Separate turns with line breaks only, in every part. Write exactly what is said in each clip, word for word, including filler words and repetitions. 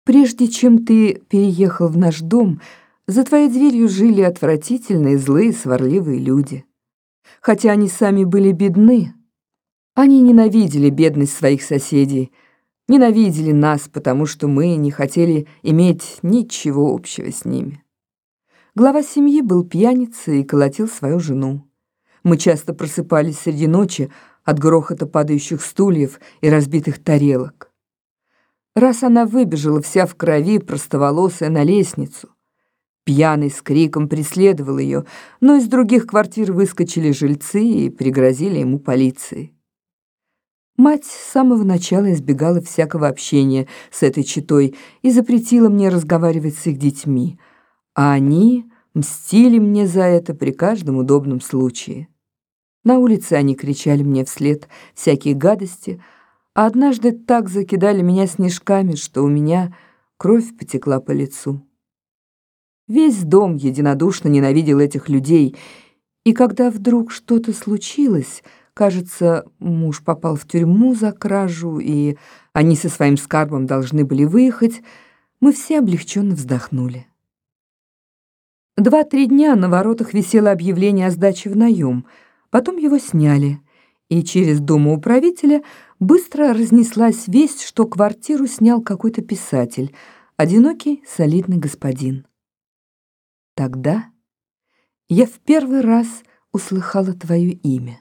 Прежде чем ты переехал в наш дом, за твоей дверью жили отвратительные, злые, сварливые люди. Хотя они сами были бедны, они ненавидели бедность своих соседей, ненавидели нас, потому что мы не хотели иметь ничего общего с ними. Глава семьи был пьяницей и колотил свою жену. Мы часто просыпались среди ночи от грохота падающих стульев и разбитых тарелок. Раз она выбежала вся в крови, простоволосая, на лестницу. Пьяный с криком преследовал ее, но из других квартир выскочили жильцы и пригрозили ему полицией. Мать с самого начала избегала всякого общения с этой четой и запретила мне разговаривать с их детьми, а они мстили мне за это при каждом удобном случае. На улице они кричали мне вслед всякие гадости, а однажды так закидали меня снежками, что у меня кровь потекла по лицу. Весь дом единодушно ненавидел этих людей, и когда вдруг что-то случилось, кажется, муж попал в тюрьму за кражу, и они со своим скарбом должны были выехать, мы все облегченно вздохнули. Два-три дня на воротах висело объявление о сдаче в наем, потом его сняли, и через домоуправителя быстро разнеслась весть, что квартиру снял какой-то писатель, одинокий солидный господин. Тогда я в первый раз услыхала твое имя.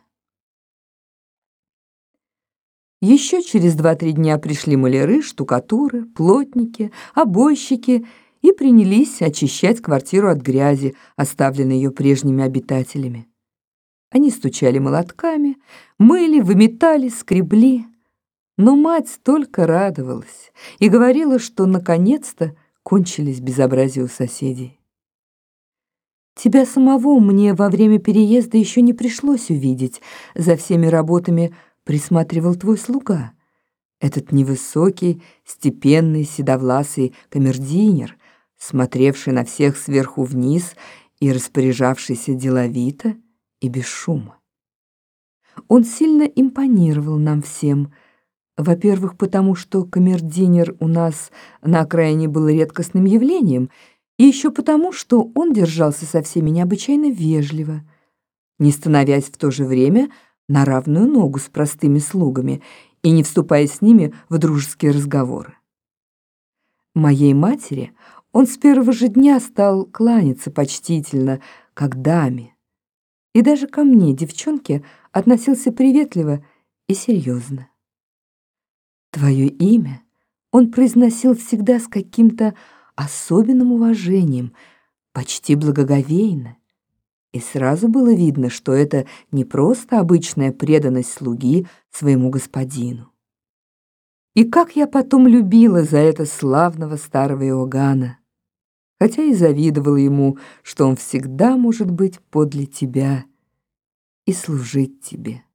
Еще через два-три дня пришли маляры, штукатуры, плотники, обойщики и принялись очищать квартиру от грязи, оставленной ее прежними обитателями. Они стучали молотками, мыли, выметали, скребли. Но мать только радовалась и говорила, что наконец-то кончились безобразия у соседей. Тебя самого мне во время переезда еще не пришлось увидеть. За всеми работами присматривал твой слуга. Этот невысокий, степенный, седовласый камердинер, смотревший на всех сверху вниз и распоряжавшийся деловито и без шума. Он сильно импонировал нам всем. Во-первых, потому что камердинер у нас на окраине был редкостным явлением, и еще потому, что он держался со всеми необычайно вежливо, не становясь в то же время на равную ногу с простыми слугами и не вступая с ними в дружеские разговоры. Моей матери он с первого же дня стал кланяться почтительно, как даме, и даже ко мне, девчонке, относился приветливо и серьезно. Твое имя он произносил всегда с каким-то особенным уважением, почти благоговейно, и сразу было видно, что это не просто обычная преданность слуги своему господину. И как я потом любила за это славного старого Иоганна, хотя и завидовала ему, что он всегда может быть подле тебя и служить тебе.